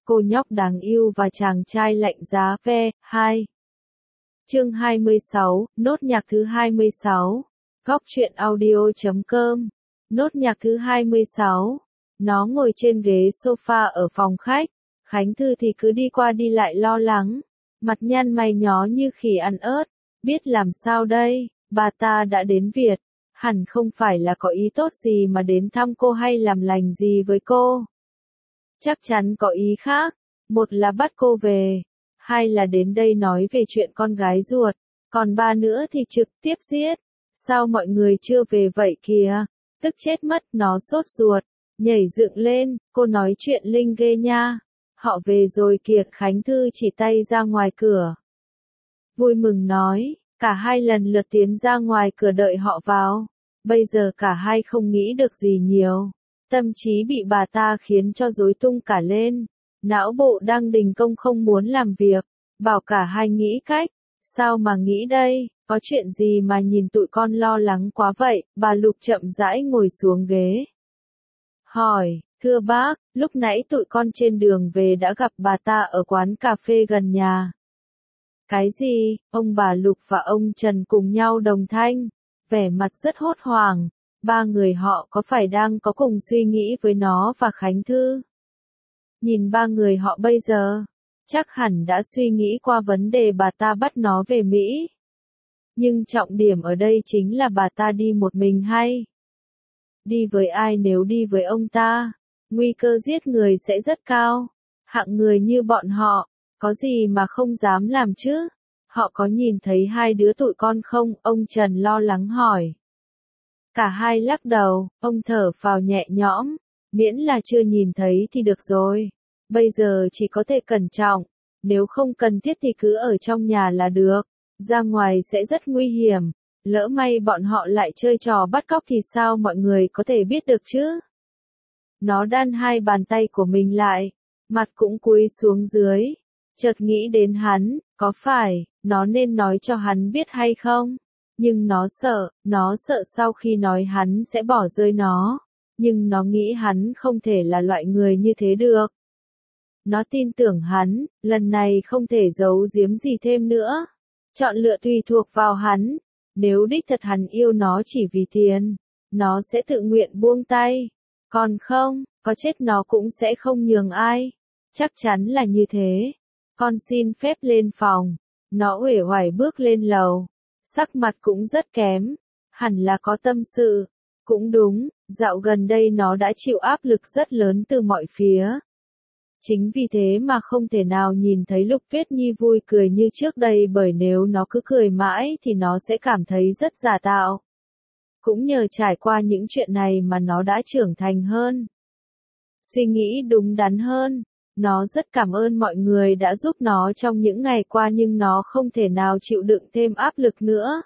cô nhóc đáng yêu và chàng trai lạnh giá ve. 2. Chương 26, nốt nhạc thứ 26. Góc truyện audio.com. Nốt nhạc thứ 26. Nó ngồi trên ghế sofa ở phòng khách, Khánh Thư thì cứ đi qua đi lại lo lắng, mặt nhăn mày nhó như khỉ ăn ớt, biết làm sao đây, bà ta đã đến Việt, hẳn không phải là có ý tốt gì mà đến thăm cô hay làm lành gì với cô. Chắc chắn có ý khác, một là bắt cô về, hai là đến đây nói về chuyện con gái ruột, còn ba nữa thì trực tiếp giết. Sao mọi người chưa về vậy kìa? Tức chết mất, nó sốt ruột, nhảy dựng lên, cô nói chuyện linh ghê nha. Họ về rồi kìa, Khánh Thư chỉ tay ra ngoài cửa. Vui mừng nói, cả hai lần lượt tiến ra ngoài cửa đợi họ vào. Bây giờ cả hai không nghĩ được gì nhiều. Tâm trí bị bà ta khiến cho rối tung cả lên. Não bộ đang đình công không muốn làm việc. Bảo cả hai nghĩ cách. Sao mà nghĩ đây, có chuyện gì mà nhìn tụi con lo lắng quá vậy? Bà Lục chậm rãi ngồi xuống ghế. Hỏi, thưa bác, lúc nãy tụi con trên đường về đã gặp bà ta ở quán cà phê gần nhà. Cái gì? Ông bà Lục và ông Trần cùng nhau đồng thanh, vẻ mặt rất hốt hoảng. Ba người họ có phải đang có cùng suy nghĩ với nó và Khánh Thư? Nhìn ba người họ bây giờ, chắc hẳn đã suy nghĩ qua vấn đề bà ta bắt nó về Mỹ. Nhưng trọng điểm ở đây chính là bà ta đi một mình hay đi với ai? Nếu đi với ông ta, nguy cơ giết người sẽ rất cao. Hạng người như bọn họ, có gì mà không dám làm chứ? Họ có nhìn thấy hai đứa tụi con không? Ông Trần lo lắng hỏi. Cả hai lắc đầu, ông thở phào nhẹ nhõm, miễn là chưa nhìn thấy thì được rồi. Bây giờ chỉ có thể cẩn trọng, nếu không cần thiết thì cứ ở trong nhà là được, ra ngoài sẽ rất nguy hiểm, lỡ may bọn họ lại chơi trò bắt cóc thì sao mọi người có thể biết được chứ? Nó đan hai bàn tay của mình lại, mặt cũng cúi xuống dưới, chợt nghĩ đến hắn, có phải, nó nên nói cho hắn biết hay không? Nhưng nó sợ sau khi nói hắn sẽ bỏ rơi nó, nhưng nó nghĩ hắn không thể là loại người như thế được. Nó tin tưởng hắn, lần này không thể giấu giếm gì thêm nữa. Chọn lựa tùy thuộc vào hắn, nếu đích thật hắn yêu nó chỉ vì tiền, nó sẽ tự nguyện buông tay. Còn không, có chết nó cũng sẽ không nhường ai. Chắc chắn là như thế. Con xin phép lên phòng. Nó uể oải bước lên lầu. Sắc mặt cũng rất kém. Hẳn là có tâm sự. Cũng đúng, dạo gần đây nó đã chịu áp lực rất lớn từ mọi phía. Chính vì thế mà không thể nào nhìn thấy Lục Tuyết Nhi vui cười như trước đây, bởi nếu nó cứ cười mãi thì nó sẽ cảm thấy rất giả tạo. Cũng nhờ trải qua những chuyện này mà nó đã trưởng thành hơn. Suy nghĩ đúng đắn hơn. Nó rất cảm ơn mọi người đã giúp nó trong những ngày qua, nhưng nó không thể nào chịu đựng thêm áp lực nữa.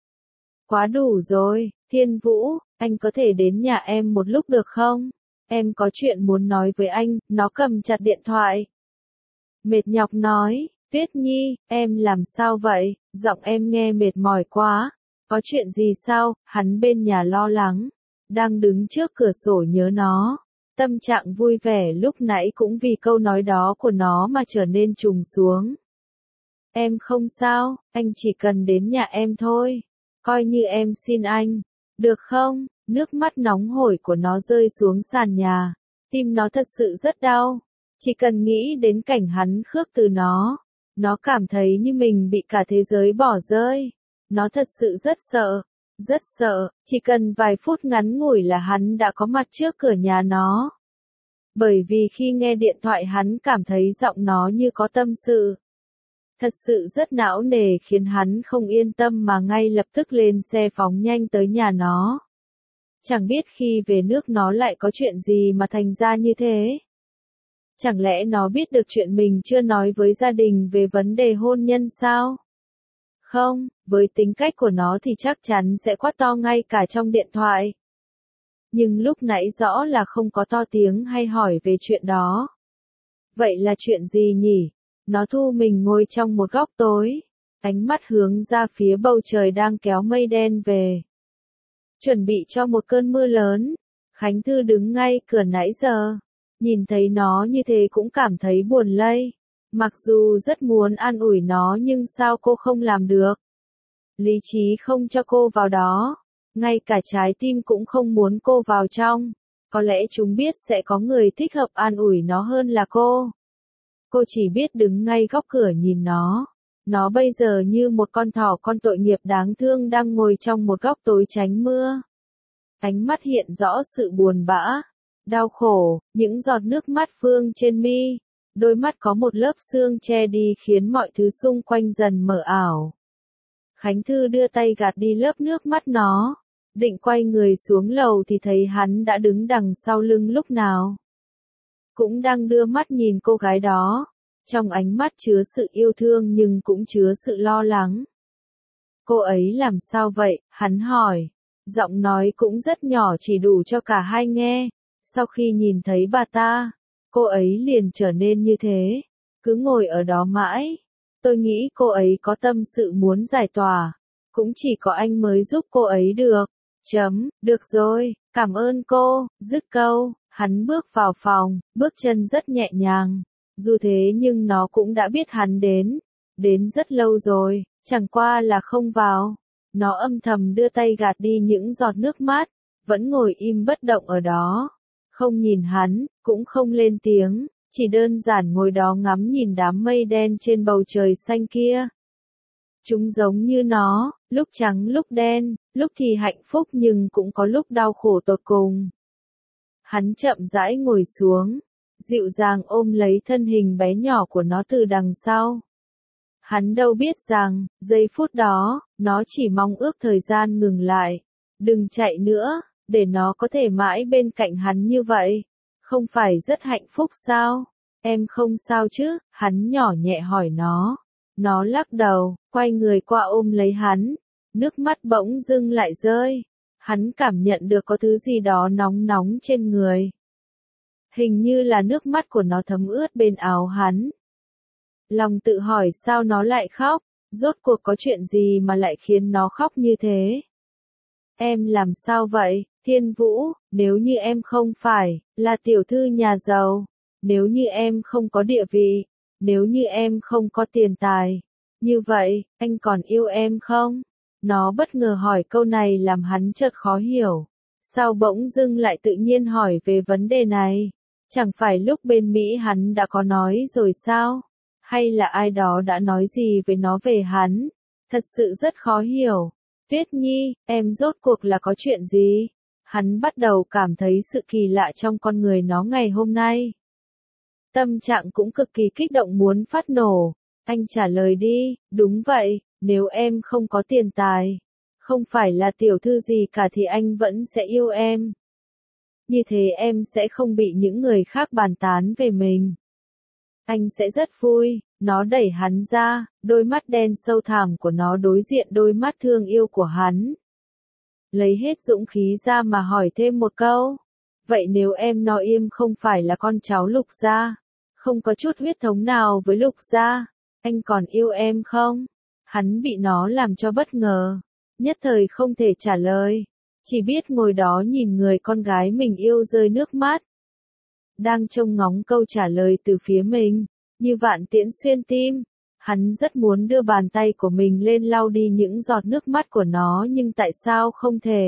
Quá đủ rồi, Thiên Vũ, anh có thể đến nhà em một lúc được không? Em có chuyện muốn nói với anh. Nó cầm chặt điện thoại. Mệt nhọc nói, Tuyết Nhi, em làm sao vậy? Giọng em nghe mệt mỏi quá. Có chuyện gì sao? Hắn bên nhà lo lắng, đang đứng trước cửa sổ nhớ nó. Tâm trạng vui vẻ lúc nãy cũng vì câu nói đó của nó mà trở nên trùng xuống. Em không sao, anh chỉ cần đến nhà em thôi. Coi như em xin anh, được không? Nước mắt nóng hổi của nó rơi xuống sàn nhà. Tim nó thật sự rất đau. Chỉ cần nghĩ đến cảnh hắn khước từ nó cảm thấy như mình bị cả thế giới bỏ rơi. Nó thật sự rất sợ, chỉ cần vài phút ngắn ngủi là hắn đã có mặt trước cửa nhà nó. Bởi vì khi nghe điện thoại hắn cảm thấy giọng nó như có tâm sự. Thật sự rất não nề, khiến hắn không yên tâm mà ngay lập tức lên xe phóng nhanh tới nhà nó. Chẳng biết khi về nước nó lại có chuyện gì mà thành ra như thế. Chẳng lẽ nó biết được chuyện mình chưa nói với gia đình về vấn đề hôn nhân sao? Không, với tính cách của nó thì chắc chắn sẽ quát to ngay cả trong điện thoại. Nhưng lúc nãy rõ là không có to tiếng hay hỏi về chuyện đó. Vậy là chuyện gì nhỉ? Nó thu mình ngồi trong một góc tối, ánh mắt hướng ra phía bầu trời đang kéo mây đen về. Chuẩn bị cho một cơn mưa lớn. Khánh Thư đứng ngay cửa nãy giờ, Nhìn thấy nó như thế cũng cảm thấy buồn lây. Mặc dù rất muốn an ủi nó nhưng sao cô không làm được? Lý trí không cho cô vào đó. Ngay cả trái tim cũng không muốn cô vào trong. Có lẽ chúng biết sẽ có người thích hợp an ủi nó hơn là cô. Cô chỉ biết đứng ngay góc cửa nhìn nó. Nó bây giờ như một con thỏ con tội nghiệp đáng thương đang ngồi trong một góc tối tránh mưa. Ánh mắt hiện rõ sự buồn bã, đau khổ, những giọt nước mắt vương trên mi. Đôi mắt có một lớp sương che đi khiến mọi thứ xung quanh dần mờ ảo. Khánh Thư đưa tay gạt đi lớp nước mắt nó. Định quay người xuống lầu thì thấy hắn đã đứng đằng sau lưng lúc nào. Cũng đang đưa mắt nhìn cô gái đó. Trong ánh mắt chứa sự yêu thương nhưng cũng chứa sự lo lắng. Cô ấy làm sao vậy? Hắn hỏi. Giọng nói cũng rất nhỏ chỉ đủ cho cả hai nghe. Sau khi nhìn thấy bà ta, cô ấy liền trở nên như thế. Cứ ngồi ở đó mãi. Tôi nghĩ cô ấy có tâm sự muốn giải tỏa. Cũng chỉ có anh mới giúp cô ấy được. Được rồi, cảm ơn cô. Dứt câu, hắn bước vào phòng, bước chân rất nhẹ nhàng. Dù thế nhưng nó cũng đã biết hắn đến rất lâu rồi, chẳng qua là không vào. Nó âm thầm đưa tay gạt đi những giọt nước mắt, vẫn ngồi im bất động ở đó. Không nhìn hắn, cũng không lên tiếng, chỉ đơn giản ngồi đó ngắm nhìn đám mây đen trên bầu trời xanh kia. Chúng giống như nó, lúc trắng lúc đen, lúc thì hạnh phúc nhưng cũng có lúc đau khổ tột cùng. Hắn chậm rãi ngồi xuống, dịu dàng ôm lấy thân hình bé nhỏ của nó từ đằng sau. Hắn đâu biết rằng, giây phút đó, nó chỉ mong ước thời gian ngừng lại. Đừng chạy nữa, để nó có thể mãi bên cạnh hắn như vậy. Không phải rất hạnh phúc sao? Em không sao chứ? Hắn nhỏ nhẹ hỏi nó. Nó lắc đầu, quay người qua ôm lấy hắn. Nước mắt bỗng dưng lại rơi. Hắn cảm nhận được có thứ gì đó nóng nóng trên người. Hình như là nước mắt của nó thấm ướt bên áo hắn. Lòng tự hỏi sao nó lại khóc, rốt cuộc có chuyện gì mà lại khiến nó khóc như thế. Em làm sao vậy, Thiên Vũ, nếu như em không phải là tiểu thư nhà giàu, nếu như em không có địa vị, nếu như em không có tiền tài, như vậy, anh còn yêu em không? Nó bất ngờ hỏi câu này làm hắn chợt khó hiểu. Sao bỗng dưng lại tự nhiên hỏi về vấn đề này? Chẳng phải lúc bên Mỹ hắn đã có nói rồi sao? Hay là ai đó đã nói gì với nó về hắn? Thật sự rất khó hiểu. Tuyết Nhi, em rốt cuộc là có chuyện gì? Hắn bắt đầu cảm thấy sự kỳ lạ trong con người nó ngày hôm nay. Tâm trạng cũng cực kỳ kích động muốn phát nổ. Anh trả lời đi, đúng vậy, nếu em không có tiền tài, không phải là tiểu thư gì cả thì anh vẫn sẽ yêu em. Như thế em sẽ không bị những người khác bàn tán về mình. Anh sẽ rất vui. Nó đẩy hắn ra, đôi mắt đen sâu thẳm của nó đối diện đôi mắt thương yêu của hắn. Lấy hết dũng khí ra mà hỏi thêm một câu. Vậy nếu em nói im không phải là con cháu Lục gia, không có chút huyết thống nào với Lục gia, anh còn yêu em không? Hắn bị nó làm cho bất ngờ, nhất thời không thể trả lời, chỉ biết ngồi đó nhìn người con gái mình yêu rơi nước mắt. Đang trông ngóng câu trả lời từ phía mình, như vạn tiễn xuyên tim. Hắn rất muốn đưa bàn tay của mình lên lau đi những giọt nước mắt của nó nhưng tại sao không thể?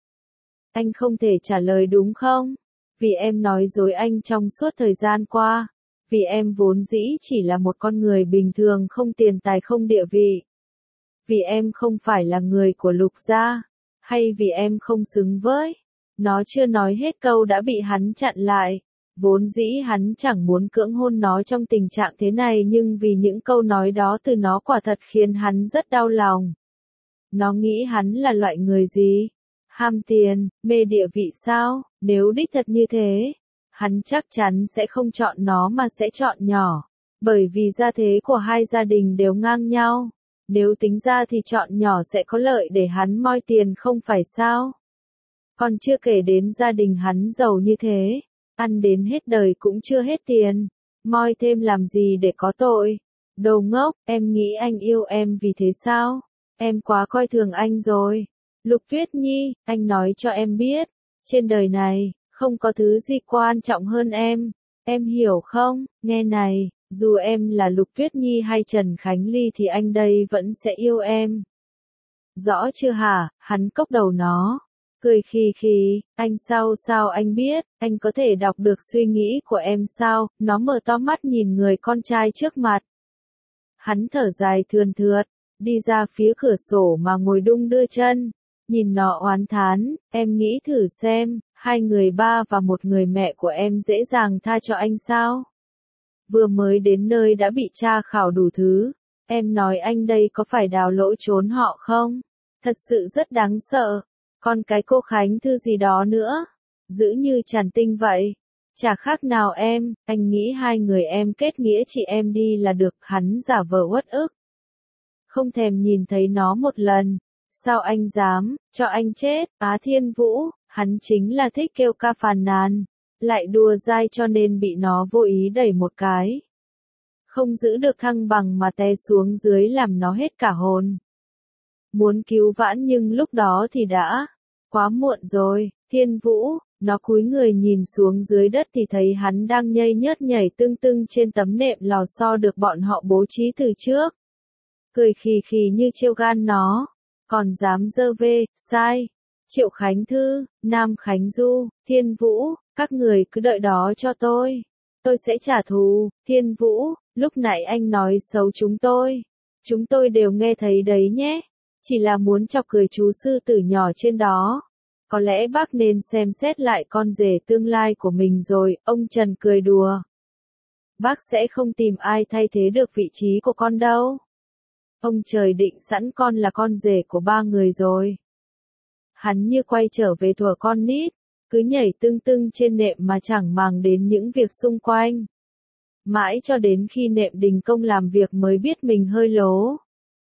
Anh không thể trả lời đúng không? Vì em nói dối anh trong suốt thời gian qua. Vì em vốn dĩ chỉ là một con người bình thường không tiền tài không địa vị. Vì em không phải là người của Lục gia. Hay vì em không xứng với. Nó chưa nói hết câu đã bị hắn chặn lại. Vốn dĩ hắn chẳng muốn cưỡng hôn nó trong tình trạng thế này nhưng vì những câu nói đó từ nó quả thật khiến hắn rất đau lòng. Nó nghĩ hắn là loại người gì? Ham tiền, mê địa vị sao? Nếu đích thật như thế, hắn chắc chắn sẽ không chọn nó mà sẽ chọn nhỏ. Bởi vì gia thế của hai gia đình đều ngang nhau. Nếu tính ra thì chọn nhỏ sẽ có lợi để hắn moi tiền không phải sao? Còn chưa kể đến gia đình hắn giàu như thế. Ăn đến hết đời cũng chưa hết tiền, moi thêm làm gì để có tội. Đồ ngốc, em nghĩ anh yêu em vì thế sao? Em quá coi thường anh rồi. Lục Tuyết Nhi, anh nói cho em biết, trên đời này, không có thứ gì quan trọng hơn em. Em hiểu không, nghe này, dù em là Lục Tuyết Nhi hay Trần Khánh Ly thì anh đây vẫn sẽ yêu em. Rõ chưa hả, hắn cốc đầu nó. Cười khì khì, anh sao anh biết, anh có thể đọc được suy nghĩ của em sao, nó mở to mắt nhìn người con trai trước mặt. Hắn thở dài thườn thượt, đi ra phía cửa sổ mà ngồi đung đưa chân, nhìn nó oán thán, em nghĩ thử xem, hai người ba và một người mẹ của em dễ dàng tha cho anh sao? Vừa mới đến nơi đã bị tra khảo đủ thứ, em nói anh đây có phải đào lỗ trốn họ không? Thật sự rất đáng sợ. Còn cái cô Khánh Thư gì đó nữa, giữ như Tràn Tinh vậy. Chả khác nào em, anh nghĩ hai người em kết nghĩa chị em đi là được, hắn giả vờ uất ức. Không thèm nhìn thấy nó một lần. Sao anh dám, cho anh chết, Á Thiên Vũ, hắn chính là thích kêu ca phàn nàn. Lại đùa dai cho nên bị nó vô ý đẩy một cái. Không giữ được thăng bằng mà té xuống dưới làm nó hết cả hồn. Muốn cứu vãn nhưng lúc đó thì đã quá muộn rồi. Thiên Vũ, nó cúi người nhìn xuống dưới đất thì thấy hắn đang nhây nhớt nhảy tưng tưng trên tấm nệm lò xo được bọn họ bố trí từ trước. Cười khì khì như trêu gan nó, còn dám dơ vê, sai. Triệu Khánh Thư, Nam Khánh Du, Thiên Vũ, các người cứ đợi đó cho tôi sẽ trả thù. Thiên Vũ, lúc nãy anh nói xấu chúng tôi đều nghe thấy đấy nhé. Chỉ là muốn chọc cười chú sư tử nhỏ trên đó. Có lẽ bác nên xem xét lại con rể tương lai của mình rồi, ông Trần cười đùa. Bác sẽ không tìm ai thay thế được vị trí của con đâu. Ông trời định sẵn con là con rể của ba người rồi. Hắn như quay trở về thuở con nít, cứ nhảy tưng tưng trên nệm mà chẳng màng đến những việc xung quanh. Mãi cho đến khi nệm đình công làm việc mới biết mình hơi lố.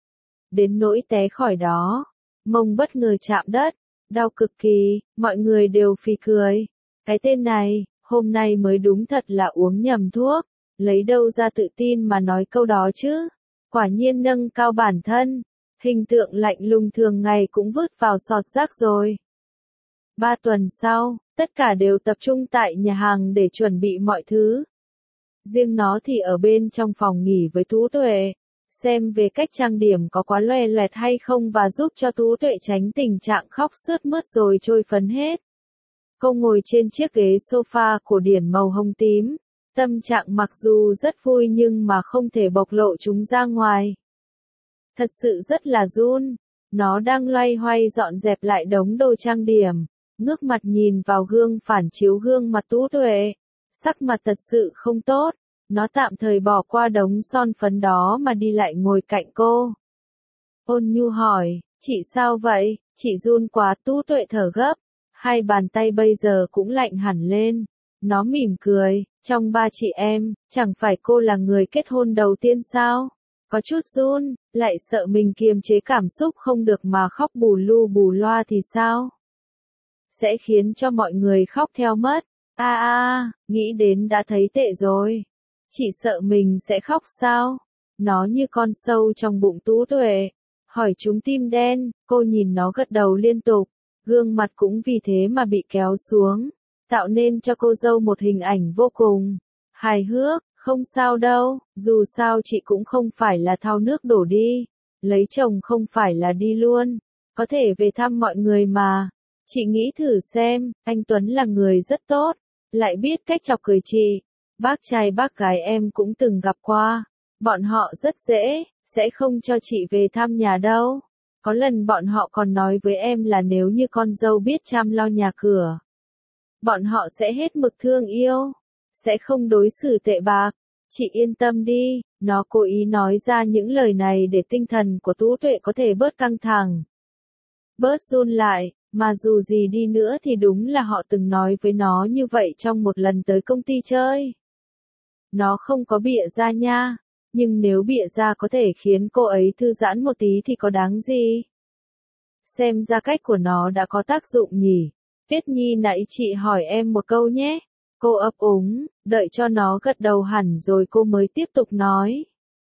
Đến nỗi té khỏi đó, mông bất ngờ chạm đất, đau cực kỳ, mọi người đều phì cười. Cái tên này, hôm nay mới đúng thật là uống nhầm thuốc, lấy đâu ra tự tin mà nói câu đó chứ. Quả nhiên nâng cao bản thân, hình tượng lạnh lùng thường ngày cũng vứt vào sọt rác rồi. 3 tuần sau, tất cả đều tập trung tại nhà hàng để chuẩn bị mọi thứ. Riêng nó thì ở bên trong phòng nghỉ với Tú Tuệ, xem về cách trang điểm có quá loè loẹt hay không và giúp cho Tú Tuệ tránh tình trạng khóc sướt mướt rồi trôi phấn hết. Cô ngồi trên chiếc ghế sofa cổ điển màu hồng tím, tâm trạng mặc dù rất vui nhưng mà không thể bộc lộ chúng ra ngoài. Thật sự rất là run, nó đang loay hoay dọn dẹp lại đống đồ trang điểm, ngước mặt nhìn vào gương phản chiếu gương mặt Tú Tuệ, sắc mặt thật sự không tốt. Nó tạm thời bỏ qua đống son phấn đó mà đi lại ngồi cạnh cô. Ôn nhu hỏi, chị sao vậy, chị run quá. Tú Tuệ thở gấp, hai bàn tay bây giờ cũng lạnh hẳn lên. Nó mỉm cười, trong ba chị em, chẳng phải cô là người kết hôn đầu tiên sao? Có chút run, lại sợ mình kiềm chế cảm xúc không được mà khóc bù lu bù loa thì sao? Sẽ khiến cho mọi người khóc theo mất. Nghĩ đến đã thấy tệ rồi. Chị sợ mình sẽ khóc sao? Nó như con sâu trong bụng Tú Tuệ. Hỏi chúng tim đen, cô nhìn nó gật đầu liên tục. Gương mặt cũng vì thế mà bị kéo xuống. Tạo nên cho cô dâu một hình ảnh vô cùng hài hước. Không sao đâu, dù sao chị cũng không phải là thao nước đổ đi. Lấy chồng không phải là đi luôn. Có thể về thăm mọi người mà. Chị nghĩ thử xem, anh Tuấn là người rất tốt. Lại biết cách chọc cười chị. Bác trai bác gái em cũng từng gặp qua. Bọn họ rất dễ, sẽ không cho chị về thăm nhà đâu. Có lần bọn họ còn nói với em là nếu như con dâu biết chăm lo nhà cửa, bọn họ sẽ hết mực thương yêu, sẽ không đối xử tệ bạc. Chị yên tâm đi, nó cố ý nói ra những lời này để tinh thần của Tú Tuệ có thể bớt căng thẳng, bớt run lại. Mà dù gì đi nữa thì đúng là họ từng nói với nó như vậy trong một lần tới công ty chơi. Nó không có bịa ra nha, nhưng nếu bịa ra có thể khiến cô ấy thư giãn một tí thì có đáng gì. Xem ra cách của nó đã có tác dụng nhỉ. Tuyết Nhi nãy chị hỏi em một câu nhé. Cô ấp úng, đợi cho nó gật đầu hẳn rồi cô mới tiếp tục nói.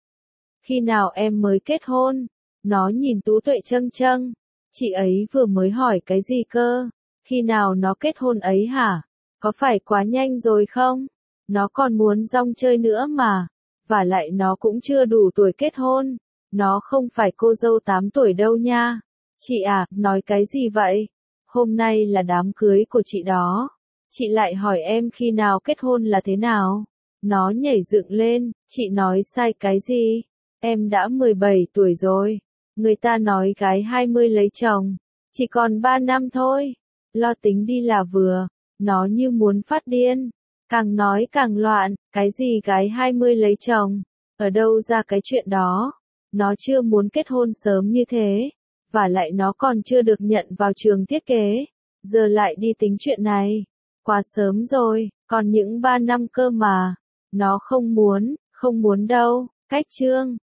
Khi nào em mới kết hôn? Nó nhìn Tú Tuệ châng châng. Chị ấy vừa mới hỏi cái gì cơ? Khi nào nó kết hôn ấy hả? Có phải quá nhanh rồi không? Nó còn muốn rong chơi nữa mà. Và lại nó cũng chưa đủ tuổi kết hôn. Nó không phải cô dâu 8 tuổi đâu nha. Chị à, nói cái gì vậy? Hôm nay là đám cưới của chị đó. Chị lại hỏi em khi nào kết hôn là thế nào? Nó nhảy dựng lên, chị nói sai cái gì? Em đã 17 tuổi rồi. Người ta nói gái 20 lấy chồng. Chỉ còn 3 năm thôi. Lo tính đi là vừa. Nó như muốn phát điên. Càng nói càng loạn, cái gì gái 20 lấy chồng? Ở đâu ra cái chuyện đó? Nó chưa muốn kết hôn sớm như thế. Và lại nó còn chưa được nhận vào trường thiết kế. Giờ lại đi tính chuyện này. Quá sớm rồi, còn những 3 năm cơ mà. Nó không muốn đâu. Cách chương